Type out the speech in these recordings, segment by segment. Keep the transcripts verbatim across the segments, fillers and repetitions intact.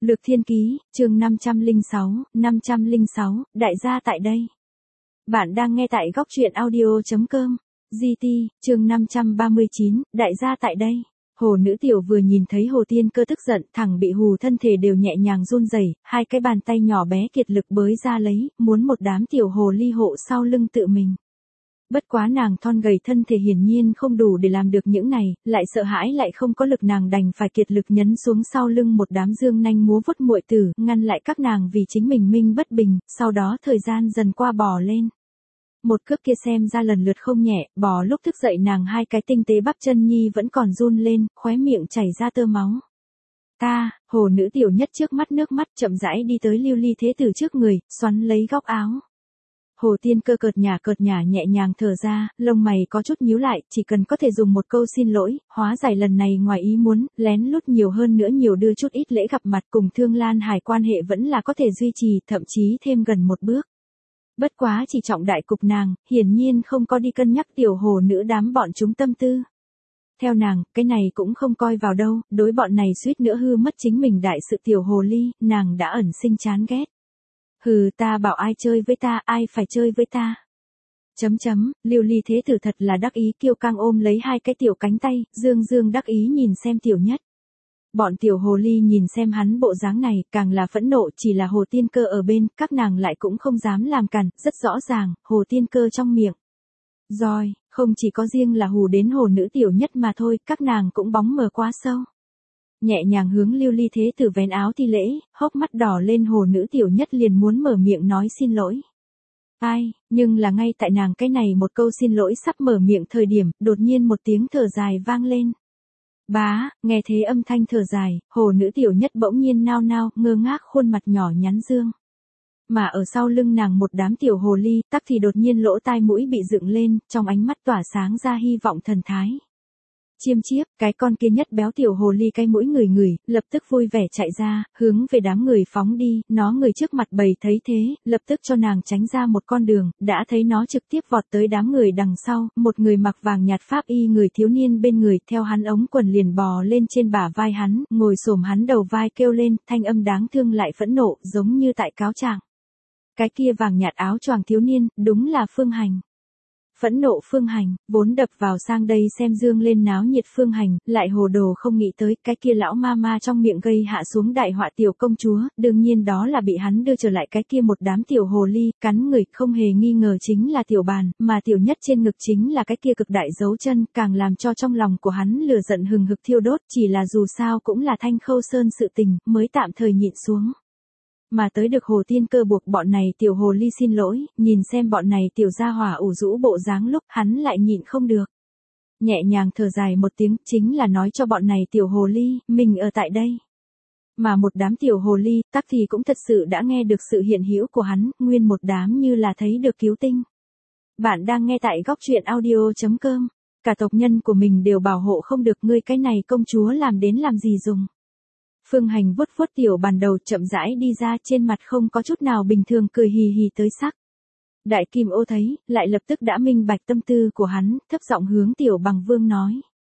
Lược Thiên Ký, chương năm trăm lẻ sáu, năm trăm lẻ sáu, đại gia tại đây. Bạn đang nghe tại góc truyện audio chấm com. giê tê, chương năm trăm ba mươi chín, đại gia tại đây. Hồ nữ tiểu vừa nhìn thấy Hồ Tiên Cơ tức giận, thẳng bị hù thân thể đều nhẹ nhàng run rẩy, hai cái bàn tay nhỏ bé kiệt lực bới ra lấy, muốn một đám tiểu hồ ly hộ sau lưng tự mình. Bất quá nàng thon gầy thân thể hiển nhiên không đủ để làm được những này, lại sợ hãi lại không có lực, nàng đành phải kiệt lực nhấn xuống sau lưng một đám dương nanh múa vuốt muội tử, ngăn lại các nàng vì chính mình minh bất bình, sau đó thời gian dần qua bò lên. Một cước kia xem ra lần lượt không nhẹ, bò lúc thức dậy nàng hai cái tinh tế bắp chân nhi vẫn còn run lên, khóe miệng chảy ra tơ máu. Ta, hồ nữ tiểu nhất trước mắt nước mắt chậm rãi đi tới Lưu Ly Thế Tử trước người, xoắn lấy góc áo. Hồ Tiên Cơ cợt nhả cợt nhả nhẹ nhàng thở ra, lông mày có chút nhíu lại, chỉ cần có thể dùng một câu xin lỗi, hóa giải lần này ngoài ý muốn, lén lút nhiều hơn nữa nhiều đưa chút ít lễ gặp mặt cùng Thương Lan Hải quan hệ vẫn là có thể duy trì, thậm chí thêm gần một bước. Bất quá chỉ trọng đại cục nàng, hiển nhiên không có đi cân nhắc tiểu hồ nữ đám bọn chúng tâm tư. Theo nàng, cái này cũng không coi vào đâu, đối bọn này suýt nữa hư mất chính mình đại sự tiểu hồ ly, nàng đã ẩn sinh chán ghét. Hừ, ta bảo ai chơi với ta, ai phải chơi với ta. Chấm chấm, Lưu Ly Thế Tử thật là đắc ý, kiêu căng ôm lấy hai cái tiểu cánh tay, dương dương đắc ý nhìn xem tiểu nhất. Bọn tiểu hồ ly nhìn xem hắn bộ dáng này, càng là phẫn nộ, chỉ là Hồ Tiên Cơ ở bên, các nàng lại cũng không dám làm cản, rất rõ ràng, Hồ Tiên Cơ trong miệng. Rồi, không chỉ có riêng là hù đến hồ nữ tiểu nhất mà thôi, các nàng cũng bóng mờ quá sâu. Nhẹ nhàng hướng Lưu Ly Thế Tử vén áo thi lễ, hốc mắt đỏ lên, hồ nữ tiểu nhất liền muốn mở miệng nói xin lỗi. Ai, nhưng là ngay tại nàng cái này một câu xin lỗi sắp mở miệng thời điểm, đột nhiên một tiếng thở dài vang lên. Bá, nghe thế âm thanh thở dài, hồ nữ tiểu nhất bỗng nhiên nao nao, ngơ ngác khuôn mặt nhỏ nhắn dương. Mà ở sau lưng nàng một đám tiểu hồ ly, tắc thì đột nhiên lỗ tai mũi bị dựng lên, trong ánh mắt tỏa sáng ra hy vọng thần thái. Chiêm chiếp, cái con kia nhất béo tiểu hồ ly cái mũi ngửi ngửi, lập tức vui vẻ chạy ra, hướng về đám người phóng đi, nó người trước mặt bầy thấy thế, lập tức cho nàng tránh ra một con đường, đã thấy nó trực tiếp vọt tới đám người đằng sau, một người mặc vàng nhạt pháp y người thiếu niên bên người, theo hắn ống quần liền bò lên trên bả vai hắn, ngồi xổm hắn đầu vai kêu lên, thanh âm đáng thương lại phẫn nộ, giống như tại cáo trạng. Cái kia vàng nhạt áo choàng thiếu niên, đúng là Phương Hành. Phẫn nộ Phương Hành, vốn đập vào sang đây xem dương lên náo nhiệt Phương Hành, lại hồ đồ không nghĩ tới, cái kia lão ma ma trong miệng gây hạ xuống đại họa tiểu công chúa, đương nhiên đó là bị hắn đưa trở lại cái kia một đám tiểu hồ ly, cắn người, không hề nghi ngờ chính là tiểu bàn, mà tiểu nhất trên ngực chính là cái kia cực đại dấu chân, càng làm cho trong lòng của hắn lửa giận hừng hực thiêu đốt, chỉ là dù sao cũng là Thanh Khâu Sơn sự tình, mới tạm thời nhịn xuống. Mà tới được Hồ Tiên Cơ buộc bọn này tiểu hồ ly xin lỗi, nhìn xem bọn này tiểu gia hỏa ủ rũ bộ dáng lúc hắn lại nhịn không được. Nhẹ nhàng thở dài một tiếng, chính là nói cho bọn này tiểu hồ ly, mình ở tại đây. Mà một đám tiểu hồ ly, tắc thì cũng thật sự đã nghe được sự hiện hữu của hắn, nguyên một đám như là thấy được cứu tinh. Bạn đang nghe tại góc truyện audio chấm com, cả tộc nhân của mình đều bảo hộ không được, ngươi cái này công chúa làm đến làm gì dùng. Phương Hành vuốt vuốt tiểu bàn đầu chậm rãi đi ra, trên mặt không có chút nào bình thường, cười hì hì tới sắc. Đại Kim Ô thấy, lại lập tức đã minh bạch tâm tư của hắn, thấp giọng hướng tiểu bằng vương nói.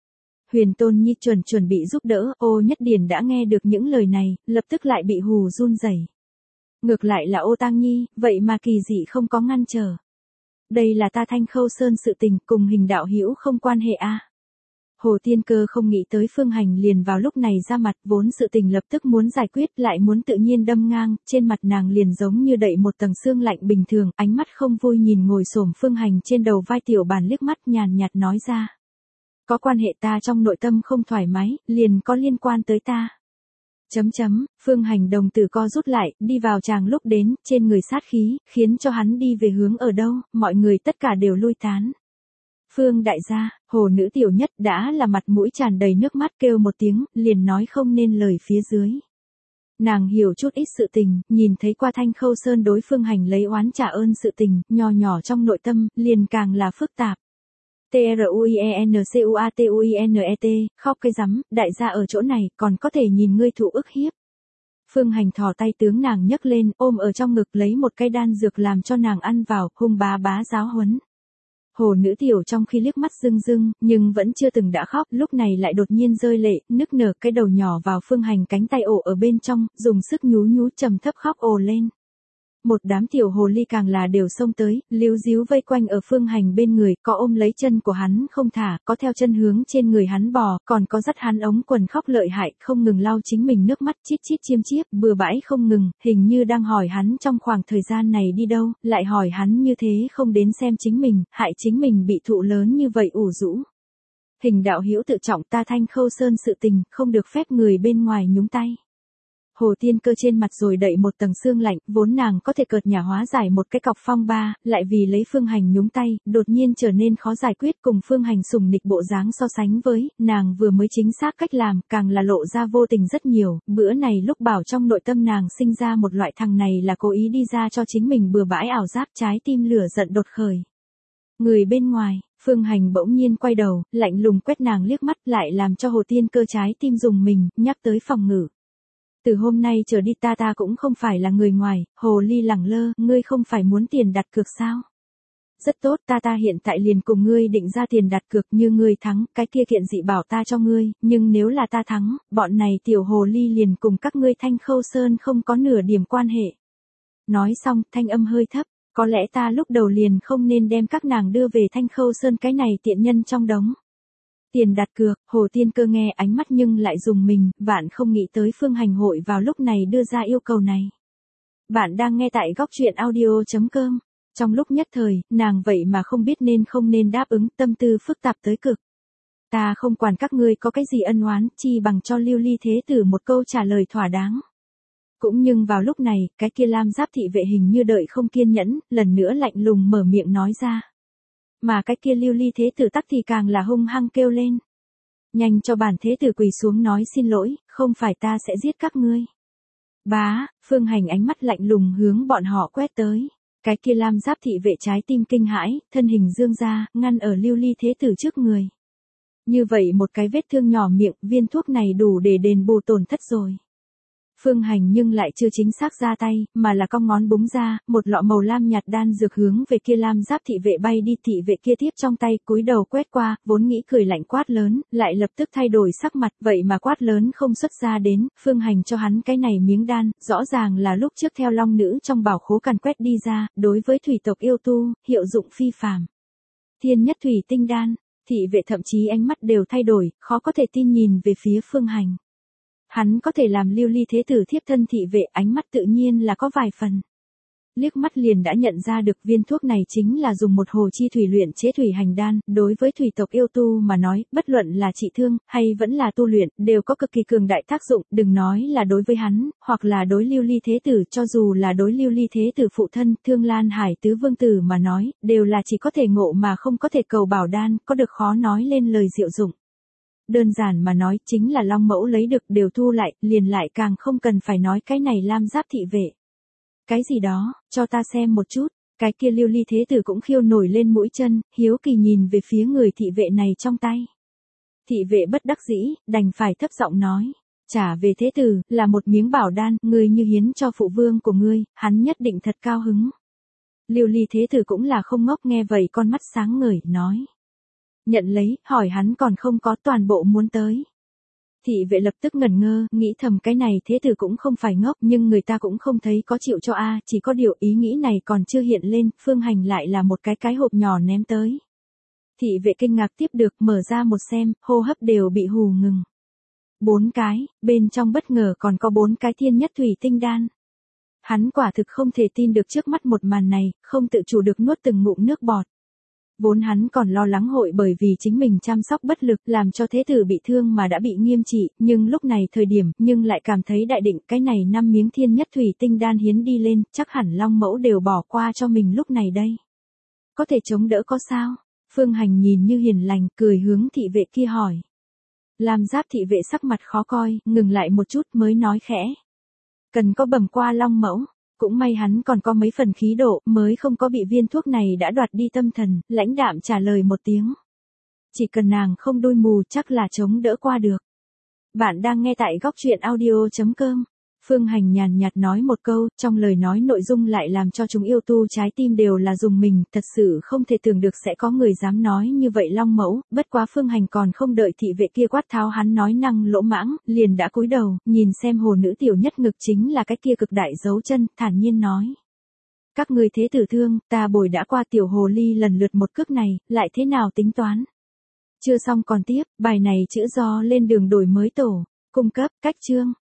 Huyền Tôn Nhi chuẩn chuẩn bị giúp đỡ, Ô Nhất Điền đã nghe được những lời này, lập tức lại bị hù run rẩy. Ngược lại là Ô Tang Nhi, vậy mà kỳ dị không có ngăn trở. Đây là ta Thanh Khâu Sơn sự tình, cùng Hình đạo hữu không quan hệ a. À. Hồ Tiên Cơ không nghĩ tới Phương Hành liền vào lúc này ra mặt, vốn sự tình lập tức muốn giải quyết, lại muốn tự nhiên đâm ngang, trên mặt nàng liền giống như đậy một tầng sương lạnh bình thường, ánh mắt không vui nhìn ngồi xổm Phương Hành trên đầu vai tiểu bàn liếc mắt nhàn nhạt nói ra. Có quan hệ ta trong nội tâm không thoải mái, liền có liên quan tới ta. Chấm chấm, Phương Hành đồng tử co rút lại, đi vào chàng lúc đến, trên người sát khí, khiến cho hắn đi về hướng ở đâu, mọi người tất cả đều lui tán. Phương đại gia, hồ nữ tiểu nhất đã là mặt mũi tràn đầy nước mắt kêu một tiếng, liền nói không nên lời phía dưới. Nàng hiểu chút ít sự tình, nhìn thấy qua Thanh Khâu Sơn đối Phương Hành lấy oán trả ơn sự tình, nho nhỏ trong nội tâm, liền càng là phức tạp. T R U I E N C U A T U I N E T, khóc cái rắm, đại gia ở chỗ này, còn có thể nhìn ngươi thụ ức hiếp. Phương Hành thò tay tướng nàng nhấc lên, ôm ở trong ngực lấy một cây đan dược làm cho nàng ăn vào, hung bá bá giáo huấn. Hồ nữ tiểu trong khi liếc mắt rưng rưng, nhưng vẫn chưa từng đã khóc, lúc này lại đột nhiên rơi lệ, nức nở, cái đầu nhỏ vào Phương Hành cánh tay ổ ở bên trong, dùng sức nhú nhú trầm thấp khóc ồ lên. Một đám tiểu hồ ly càng là đều xông tới, líu díu vây quanh ở Phương Hành bên người, có ôm lấy chân của hắn không thả, có theo chân hướng trên người hắn bò, còn có dắt hắn ống quần khóc lợi hại, không ngừng lau chính mình nước mắt chít chít chiêm chiếp, bừa bãi không ngừng, hình như đang hỏi hắn trong khoảng thời gian này đi đâu, lại hỏi hắn như thế không đến xem chính mình, hại chính mình bị thụ lớn như vậy ủ rũ. Hình đạo hữu tự trọng, ta Thanh Khâu Sơn sự tình, không được phép người bên ngoài nhúng tay. Hồ Tiên Cơ trên mặt rồi đậy một tầng sương lạnh, vốn nàng có thể cợt nhả hóa giải một cái cọc phong ba, lại vì lấy Phương Hành nhúng tay, đột nhiên trở nên khó giải quyết, cùng Phương Hành sùng nịch bộ dáng so sánh với, nàng vừa mới chính xác cách làm, càng là lộ ra vô tình rất nhiều, bữa này lúc bảo trong nội tâm nàng sinh ra một loại thằng này là cố ý đi ra cho chính mình bừa bãi ảo giác, trái tim lửa giận đột khởi. Người bên ngoài, Phương Hành bỗng nhiên quay đầu, lạnh lùng quét nàng liếc mắt, lại làm cho Hồ Tiên Cơ trái tim rùng mình, nhắc tới phòng ngự. Từ hôm nay trở đi ta ta cũng không phải là người ngoài, hồ ly lẳng lơ, ngươi không phải muốn tiền đặt cược sao? Rất tốt, ta ta hiện tại liền cùng ngươi định ra tiền đặt cược, như ngươi thắng, cái kia kiện dị bảo ta cho ngươi, nhưng nếu là ta thắng, bọn này tiểu hồ ly liền cùng các ngươi Thanh Khâu Sơn không có nửa điểm quan hệ. Nói xong, thanh âm hơi thấp, có lẽ ta lúc đầu liền không nên đem các nàng đưa về Thanh Khâu Sơn cái này tiện nhân trong đống. Tiền đặt cược, Hồ Tiên Cơ nghe ánh mắt nhưng lại dùng mình, vạn không nghĩ tới Phương Hành hội vào lúc này đưa ra yêu cầu này. Bạn đang nghe tại góc truyện audio.com. Trong lúc nhất thời, nàng vậy mà không biết nên không nên đáp ứng, tâm tư phức tạp tới cực. Ta không quản các ngươi có cái gì ân oán, chi bằng cho Lưu Ly Thế Tử một câu trả lời thỏa đáng. Cũng nhưng vào lúc này, cái kia Lam Giáp thị vệ hình như đợi không kiên nhẫn, lần nữa lạnh lùng mở miệng nói ra. Mà cái kia Lưu Ly Thế Tử tắc thì càng là hung hăng kêu lên. Nhanh cho bản Thế Tử quỳ xuống nói xin lỗi, không phải ta sẽ giết các ngươi. Bá, Phương Hành ánh mắt lạnh lùng hướng bọn họ quét tới. Cái kia Lam Giáp thị vệ trái tim kinh hãi, thân hình dương ra, ngăn ở Lưu Ly Thế Tử trước người. Như vậy một cái vết thương nhỏ miệng, viên thuốc này đủ để đền bù tổn thất rồi. Phương Hành nhưng lại chưa chính xác ra tay, mà là cong ngón búng ra, một lọ màu lam nhạt đan dược hướng về kia Lam Giáp thị vệ bay đi, thị vệ kia tiếp trong tay, cúi đầu quét qua, vốn nghĩ cười lạnh quát lớn, lại lập tức thay đổi sắc mặt, vậy mà quát lớn không xuất ra đến, Phương Hành cho hắn cái này miếng đan, rõ ràng là lúc trước theo long nữ trong bảo khố càn quét đi ra, đối với thủy tộc yêu tu, hiệu dụng phi phàm. Thiên nhất thủy tinh đan, thị vệ thậm chí ánh mắt đều thay đổi, khó có thể tin nhìn về phía Phương Hành. Hắn có thể làm Lưu Ly Thế Tử thiếp thân thị vệ, ánh mắt tự nhiên là có vài phần. Liếc mắt liền đã nhận ra được viên thuốc này chính là dùng một hồ chi thủy luyện chế thủy hành đan, đối với thủy tộc yêu tu mà nói, bất luận là trị thương, hay vẫn là tu luyện, đều có cực kỳ cường đại tác dụng, đừng nói là đối với hắn, hoặc là đối Lưu Ly Thế Tử, cho dù là đối Lưu Ly Thế Tử phụ thân, Thương Lan Hải Tứ Vương Tử mà nói, đều là chỉ có thể ngộ mà không có thể cầu bảo đan, có được khó nói lên lời diệu dụng. Đơn giản mà nói chính là long mẫu lấy được đều thu lại, liền lại càng không cần phải nói cái này Lam Giáp thị vệ. Cái gì đó, cho ta xem một chút, cái kia Lưu Ly Thế Tử cũng khiêu nổi lên mũi chân, hiếu kỳ nhìn về phía người thị vệ này trong tay. Thị vệ bất đắc dĩ, đành phải thấp giọng nói, trả về Thế Tử, là một miếng bảo đan, ngươi như hiến cho phụ vương của ngươi, hắn nhất định thật cao hứng. Lưu Ly Thế Tử cũng là không ngốc, nghe vậy con mắt sáng ngời, nói. Nhận lấy, hỏi hắn còn không có, toàn bộ muốn tới. Thị vệ lập tức ngẩn ngơ, nghĩ thầm cái này Thế Tử cũng không phải ngốc, nhưng người ta cũng không thấy có chịu cho a, chỉ có điều ý nghĩ này còn chưa hiện lên, Phương Hành lại là một cái cái hộp nhỏ ném tới. Thị vệ kinh ngạc tiếp được, mở ra một xem, hô hấp đều bị hù ngừng. Bốn cái, bên trong bất ngờ còn có bốn cái thiên nhất thủy tinh đan. Hắn quả thực không thể tin được trước mắt một màn này, không tự chủ được nuốt từng ngụm nước bọt. Vốn hắn còn lo lắng hội bởi vì chính mình chăm sóc bất lực làm cho Thế Tử bị thương mà đã bị nghiêm trị, nhưng lúc này thời điểm, nhưng lại cảm thấy đại định cái này năm miếng thiên nhất thủy tinh đan hiến đi lên, chắc hẳn long mẫu đều bỏ qua cho mình lúc này đây. Có thể chống đỡ có sao? Phương Hành nhìn như hiền lành, cười hướng thị vệ kia hỏi. Lam Giáp thị vệ sắc mặt khó coi, ngừng lại một chút mới nói khẽ. Cần có bẩm qua long mẫu. Cũng may hắn còn có mấy phần khí độ, mới không có bị viên thuốc này đã đoạt đi tâm thần, lãnh đạm trả lời một tiếng. Chỉ cần nàng không đôi mù chắc là chống đỡ qua được. Bạn đang nghe tại góc truyện audio.com. Phương Hành nhàn nhạt nói một câu, trong lời nói nội dung lại làm cho chúng yêu tu trái tim đều là dùng mình, thật sự không thể tưởng được sẽ có người dám nói như vậy Long Mẫu, bất quá Phương Hành còn không đợi thị vệ kia quát tháo hắn nói năng lỗ mãng, liền đã cúi đầu, nhìn xem hồ nữ tiểu nhất ngực chính là cái kia cực đại dấu chân, thản nhiên nói. Các người thế tử thương, ta bồi đã qua tiểu hồ ly lần lượt một cước này, lại thế nào tính toán? Chưa xong còn tiếp, bài này chữ do lên đường đổi mới tổ, cung cấp, cách chương.